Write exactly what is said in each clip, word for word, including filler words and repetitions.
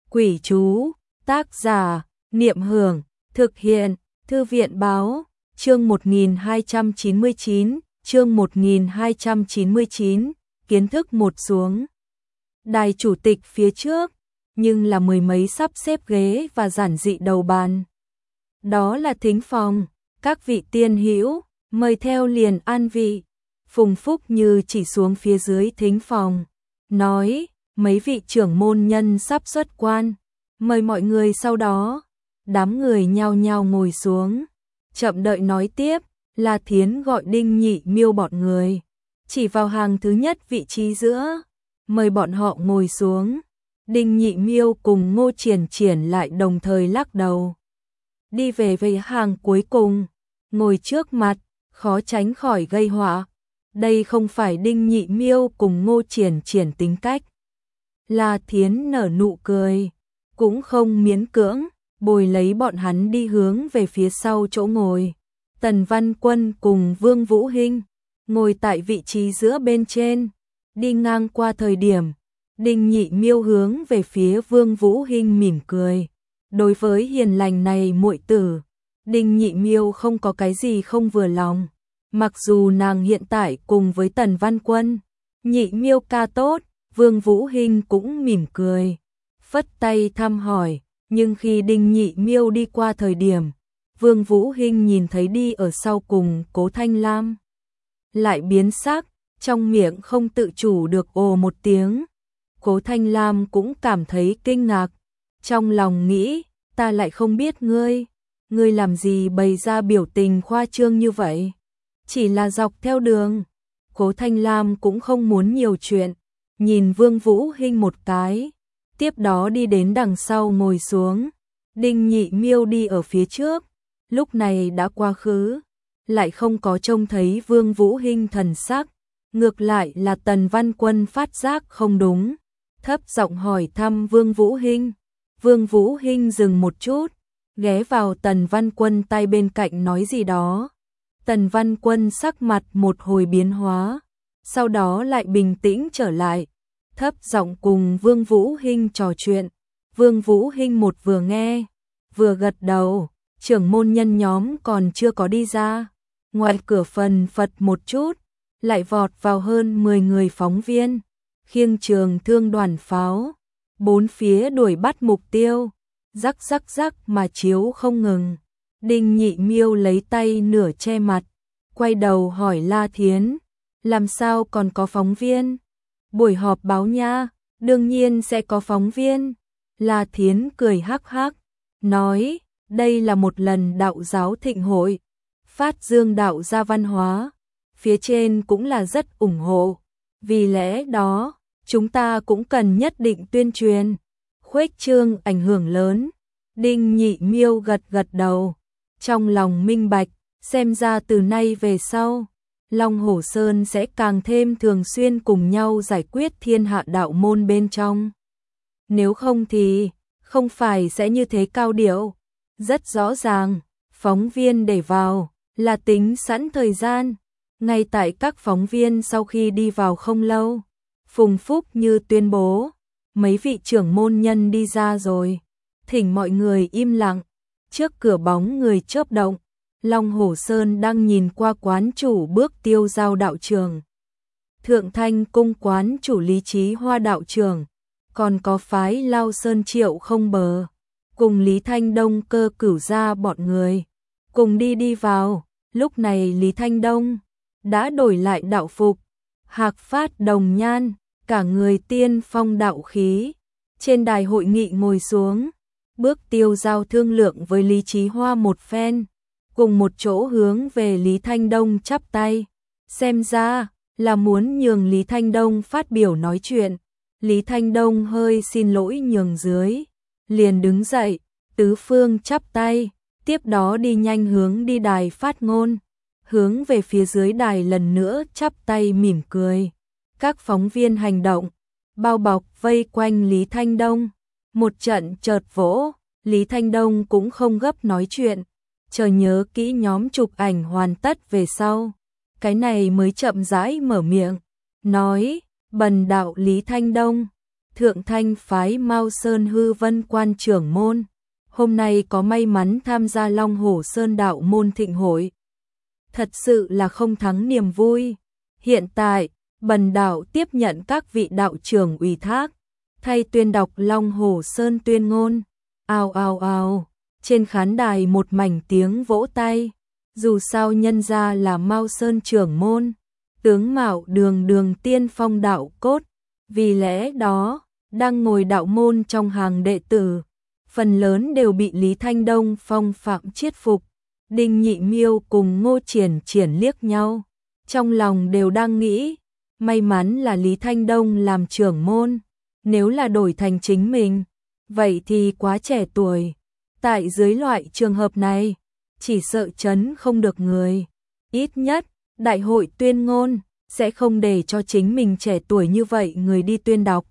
Quỷ chú, tác giả, Niệm Hưởng, thực hiện, Thư viện Báo, chương một nghìn hai trăm chín mươi chín, chương một nghìn hai trăm chín mươi chín, kiến thức một xuống. Đài chủ tịch phía trước, nhưng là mười mấy sắp xếp ghế và giản dị đầu bàn. Đó là thính phòng, các vị tiên hữu, mời theo liền an vị. Phùng Phúc Như chỉ xuống phía dưới thính phòng, nói, mấy vị trưởng môn nhân sắp xuất quan, mời mọi người sau đó. Đám người nhao nhao ngồi xuống, chậm đợi nói tiếp, La Thiến gọi Đinh Nhị Miêu bọn người, chỉ vào hàng thứ nhất vị trí giữa, mời bọn họ ngồi xuống. Đinh Nhị Miêu cùng Ngô Triển Triển lại đồng thời lắc đầu. Đi về về hàng cuối cùng, ngồi trước mặt, khó tránh khỏi gây họa. Đây không phải Đinh Nhị Miêu cùng Ngô Triển Triển tính cách. La Thiến nở nụ cười, cũng không miễn cưỡng, bồi lấy bọn hắn đi hướng về phía sau chỗ ngồi. Tần Văn Quân cùng Vương Vũ Hinh ngồi tại vị trí giữa bên trên, đi ngang qua thời điểm, Đinh Nhị Miêu hướng về phía Vương Vũ Hinh mỉm cười. Đối với hiền lành này muội tử, Đinh Nhị Miêu không có cái gì không vừa lòng. Mặc dù nàng hiện tại cùng với Tần Văn Quân, Nhị Miêu ca tốt, Vương Vũ Hinh cũng mỉm cười, phất tay thăm hỏi, nhưng khi Đinh Nhị Miêu đi qua thời điểm, Vương Vũ Hinh nhìn thấy đi ở sau cùng Cố Thanh Lam, lại biến sắc, trong miệng không tự chủ được ồ một tiếng. Cố Thanh Lam cũng cảm thấy kinh ngạc, trong lòng nghĩ, ta lại không biết ngươi, ngươi làm gì bày ra biểu tình khoa trương như vậy? Chỉ là dọc theo đường. Cố Thanh Lam cũng không muốn nhiều chuyện, nhìn Vương Vũ Hinh một cái, tiếp đó đi đến đằng sau ngồi xuống. Đinh Nhị Miêu đi ở phía trước, lúc này đã quá khứ, lại không có trông thấy Vương Vũ Hinh thần sắc, ngược lại là Tần Văn Quân phát giác không đúng, thấp giọng hỏi thăm Vương Vũ Hinh. Vương Vũ Hinh dừng một chút, ghé vào Tần Văn Quân tay bên cạnh nói gì đó. Tần Văn Quân sắc mặt một hồi biến hóa, sau đó lại bình tĩnh trở lại, thấp giọng cùng Vương Vũ Hinh trò chuyện. Vương Vũ Hinh một vừa nghe, vừa gật đầu, trưởng môn nhân nhóm còn chưa có đi ra. Ngoài cửa phần phật một chút, lại vọt vào hơn mười người phóng viên, khiêng trường thương đoàn pháo, bốn phía đuổi bắt mục tiêu, rắc rắc rắc mà chiếu không ngừng. Đinh Nhị Miêu lấy tay nửa che mặt, quay đầu hỏi La Thiến, làm sao còn có phóng viên? Buổi họp báo nha, đương nhiên sẽ có phóng viên. La Thiến cười hắc hắc, nói, đây là một lần đạo giáo thịnh hội, phát dương đạo gia văn hóa, phía trên cũng là rất ủng hộ, vì lẽ đó, chúng ta cũng cần nhất định tuyên truyền, khuếch trương ảnh hưởng lớn. Đinh Nhị Miêu gật gật đầu, trong lòng minh bạch, xem ra từ nay về sau, Long Hổ Sơn sẽ càng thêm thường xuyên cùng nhau giải quyết thiên hạ đạo môn bên trong. Nếu không thì, không phải sẽ như thế cao điệu. Rất rõ ràng, phóng viên để vào, là tính sẵn thời gian. Ngay tại các phóng viên sau khi đi vào không lâu, Phùng Phúc Như tuyên bố, mấy vị trưởng môn nhân đi ra rồi, thỉnh mọi người im lặng. Trước cửa bóng người chớp động, Long Hổ Sơn đang nhìn qua quán chủ Bước Tiêu Giao đạo trường, Thượng Thanh cung quán chủ Lý Chí Hoa đạo trường, còn có phái Lao Sơn Triệu Không Bờ, cùng Lý Thanh Đông Cơ Cửu gia bọn người, cùng đi đi vào. Lúc này Lý Thanh Đông đã đổi lại đạo phục, hạc phát đồng nhan, cả người tiên phong đạo khí, trên đài hội nghị ngồi xuống. Bước Tiêu Giao thương lượng với Lý Chí Hoa một phen, cùng một chỗ hướng về Lý Thanh Đông chắp tay, xem ra là muốn nhường Lý Thanh Đông phát biểu nói chuyện. Lý Thanh Đông hơi xin lỗi nhường dưới, liền đứng dậy, tứ phương chắp tay, tiếp đó đi nhanh hướng đi đài phát ngôn, hướng về phía dưới đài lần nữa chắp tay mỉm cười. Các phóng viên hành động, bao bọc vây quanh Lý Thanh Đông, một trận chợt vỗ. Lý Thanh Đông cũng không gấp nói chuyện, chờ nhớ kỹ nhóm chụp ảnh hoàn tất về sau, cái này mới chậm rãi mở miệng, nói, bần đạo Lý Thanh Đông, Thượng Thanh phái Mao Sơn Hư Vân Quan trưởng môn, hôm nay có may mắn tham gia Long Hổ Sơn đạo môn thịnh hội. Thật sự là không thắng niềm vui. Hiện tại, bần đạo tiếp nhận các vị đạo trưởng ủy thác, thay tuyên đọc Long Hổ Sơn tuyên ngôn. Ào ào ào, trên khán đài một mảnh tiếng vỗ tay. Dù sao nhân gia là Mao Sơn trưởng môn, tướng mạo đường đường tiên phong đạo cốt, vì lẽ đó, đang ngồi đạo môn trong hàng đệ tử, phần lớn đều bị Lý Thanh Đông phong phạm chiết phục. Đinh Nhị Miêu cùng Ngô Triển Triển liếc nhau, trong lòng đều đang nghĩ, may mắn là Lý Thanh Đông làm trưởng môn, nếu là đổi thành chính mình, vậy thì quá trẻ tuổi. Tại dưới loại trường hợp này, chỉ sợ chấn không được người. Ít nhất, đại hội tuyên ngôn sẽ không để cho chính mình trẻ tuổi như vậy người đi tuyên đọc.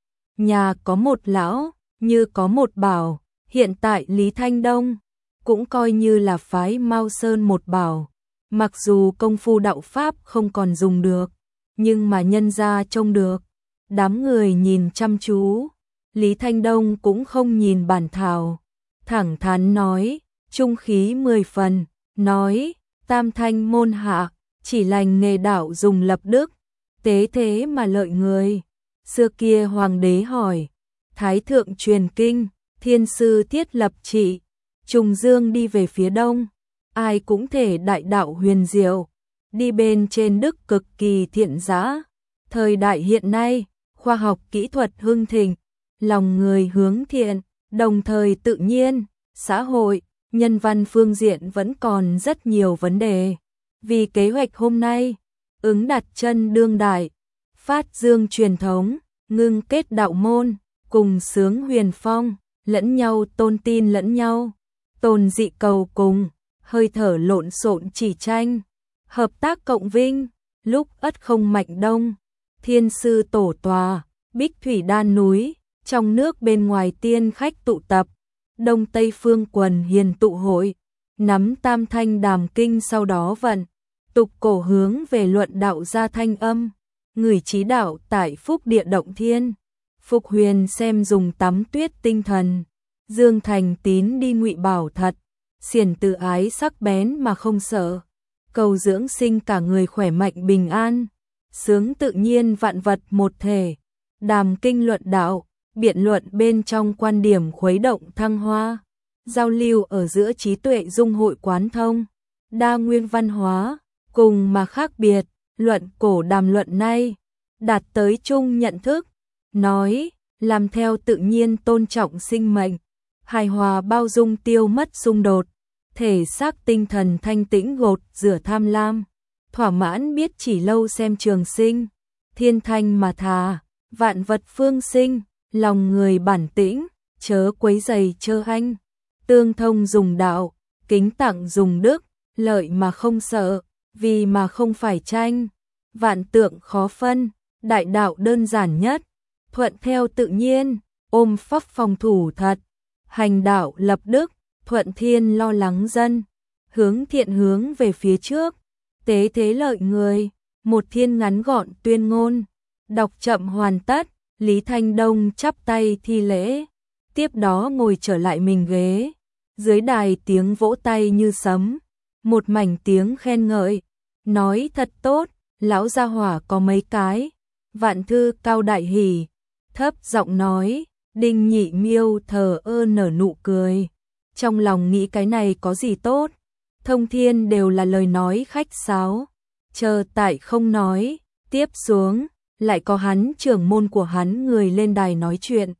Nhà có một lão, như có một bảo, hiện tại Lý Thanh Đông cũng coi như là phái Mao Sơn một bảo. Mặc dù công phu đạo pháp không còn dùng được, nhưng mà nhân gia trông được. Đám người nhìn chăm chú, Lý Thanh Đông cũng không nhìn bản thảo, thẳng thắn nói, trung khí mười phần, nói, tam thanh môn hạ, chỉ lành nghề đạo dùng lập đức, tế thế mà lợi người. Xưa kia hoàng đế hỏi, thái thượng truyền kinh, thiên sư thiết lập trị, trùng dương đi về phía đông, ai cũng thể đại đạo huyền diệu, đi bên trên đức cực kỳ thiện dã. Thời đại hiện nay, khoa học kỹ thuật hưng thịnh, lòng người hướng thiện, đồng thời tự nhiên, xã hội, nhân văn phương diện vẫn còn rất nhiều vấn đề. Vì kế hoạch hôm nay, ứng đặt chân đương đại, phát dương truyền thống, ngưng kết đạo môn, cùng sướng huyền phong, lẫn nhau tôn tin lẫn nhau, tồn dị cầu cùng, hơi thở lộn xộn chỉ tranh, hợp tác cộng vinh, lúc ất không mạnh đông, thiên sư tổ tòa, bích thủy đan núi, trong nước bên ngoài tiên khách tụ tập, đông tây phương quần hiền tụ hội, nắm tam thanh đàm kinh sau đó vận, tục cổ hướng về luận đạo gia thanh âm, người trí đạo tại phúc địa động thiên, Phục Huyền xem dùng tắm tuyết tinh thần, Dương Thành Tín đi ngụy bảo thật, xiển từ ái sắc bén mà không sợ, cầu dưỡng sinh cả người khỏe mạnh bình an, sướng tự nhiên vạn vật một thể, đàm kinh luận đạo, biện luận bên trong quan điểm khuấy động thăng hoa, giao lưu ở giữa trí tuệ dung hội quán thông, đa nguyên văn hóa, cùng mà khác biệt, luận cổ đàm luận nay, đạt tới chung nhận thức, nói, làm theo tự nhiên tôn trọng sinh mệnh, hài hòa bao dung tiêu mất xung đột, thể xác tinh thần thanh tĩnh gột rửa tham lam, thỏa mãn biết chỉ lâu xem trường sinh, thiên thanh mà thà, vạn vật phương sinh, lòng người bản tĩnh, chớ quấy dày chơ hanh, tương thông dùng đạo, kính tặng dùng đức, lợi mà không sợ, vì mà không phải tranh, vạn tượng khó phân, đại đạo đơn giản nhất, thuận theo tự nhiên, ôm pháp phòng thủ thật, hành đạo lập đức, thuận thiên lo lắng dân, hướng thiện hướng về phía trước, tế thế lợi người, một thiên ngắn gọn tuyên ngôn, đọc chậm hoàn tất, Lý Thanh Đông chắp tay thi lễ, tiếp đó ngồi trở lại mình ghế, dưới đài tiếng vỗ tay như sấm, một mảnh tiếng khen ngợi, nói thật tốt, lão gia hỏa có mấy cái, vạn thư cao đại hỉ, thấp giọng nói, Đinh Nhị Miêu thờ ơ nở nụ cười, trong lòng nghĩ cái này có gì tốt, thông thiên đều là lời nói khách sáo, chờ tại không nói, tiếp xuống, lại có hắn trưởng môn của hắn người lên đài nói chuyện.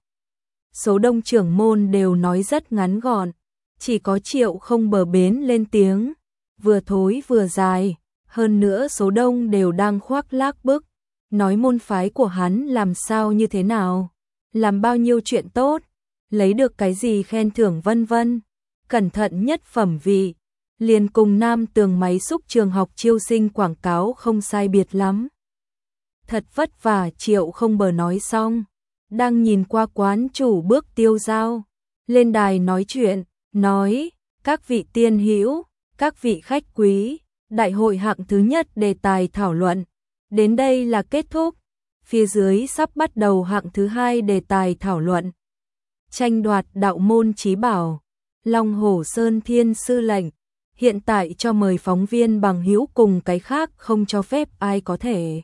Số đông trưởng môn đều nói rất ngắn gọn, chỉ có Triệu không bờ bến lên tiếng, vừa thối vừa dài, hơn nữa số đông đều đang khoác lác bức, nói môn phái của hắn làm sao như thế nào, làm bao nhiêu chuyện tốt, lấy được cái gì khen thưởng vân vân, cẩn thận nhất phẩm vị, liền cùng Nam Tường máy xúc trường học chiêu sinh quảng cáo không sai biệt lắm. Thật vất vả Triệu không bờ nói xong, đang nhìn qua quán chủ bước tiêu dao, lên đài nói chuyện, nói, các vị tiên hữu, các vị khách quý, đại hội hạng thứ nhất đề tài thảo luận, đến đây là kết thúc, phía dưới sắp bắt đầu hạng thứ hai đề tài thảo luận. Tranh đoạt đạo môn chí bảo, Long Hổ Sơn Thiên Sư lệnh, hiện tại cho mời phóng viên bằng hữu cùng cái khác không cho phép ai có thể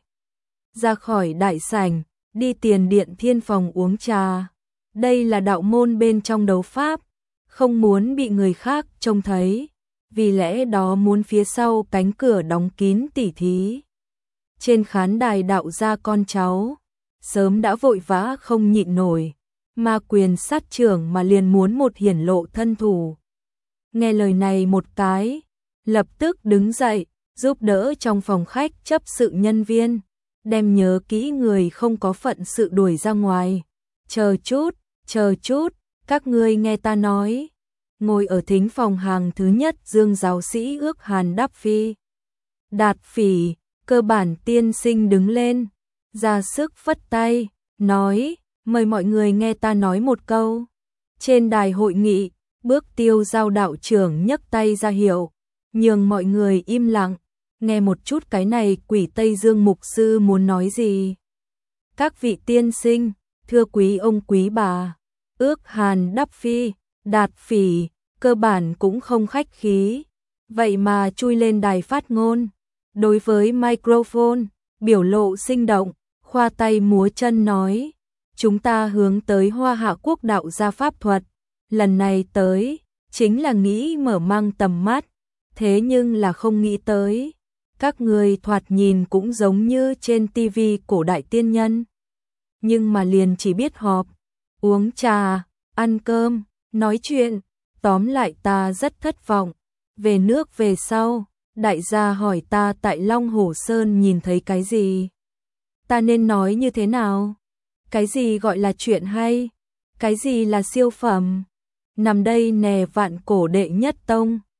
ra khỏi đại sảnh, đi tiền điện thiên phòng uống trà. Đây là đạo môn bên trong đấu pháp, không muốn bị người khác trông thấy, vì lẽ đó muốn phía sau cánh cửa đóng kín tỉ thí. Trên khán đài đạo gia con cháu, sớm đã vội vã không nhịn nổi, ma quyền sát trưởng mà liền muốn một hiển lộ thân thủ. Nghe lời này một cái, lập tức đứng dậy, giúp đỡ trong phòng khách chấp sự nhân viên, đem nhớ kỹ người không có phận sự đuổi ra ngoài. Chờ chút, chờ chút, các ngươi nghe ta nói. Ngồi ở thính phòng hàng thứ nhất Dương giáo sĩ ước Hàn Đáp Phi. Đạt Phỉ, cơ bản tiên sinh đứng lên, ra sức phất tay, nói, mời mọi người nghe ta nói một câu. Trên đài hội nghị, Bước Tiêu Giao đạo trưởng nhấc tay ra hiệu, nhường mọi người im lặng, nghe một chút cái này Quỷ Tây Dương mục sư muốn nói gì. Các vị tiên sinh, thưa quý ông quý bà, ước Hàn Đáp Phi, Đạt Phỉ, cơ bản cũng không khách khí, vậy mà chui lên đài phát ngôn. Đối với microphone, biểu lộ sinh động, khoa tay múa chân nói, chúng ta hướng tới Hoa Hạ quốc đạo gia pháp thuật, lần này tới, chính là nghĩ mở mang tầm mắt, thế nhưng là không nghĩ tới. Các người thoạt nhìn cũng giống như trên tivi cổ đại tiên nhân, nhưng mà liền chỉ biết họp, uống trà, ăn cơm, nói chuyện, tóm lại ta rất thất vọng. Về nước về sau, đại gia hỏi ta tại Long Hổ Sơn nhìn thấy cái gì? Ta nên nói như thế nào? Cái gì gọi là chuyện hay? Cái gì là siêu phẩm? Nằm đây nè vạn cổ đệ nhất tông,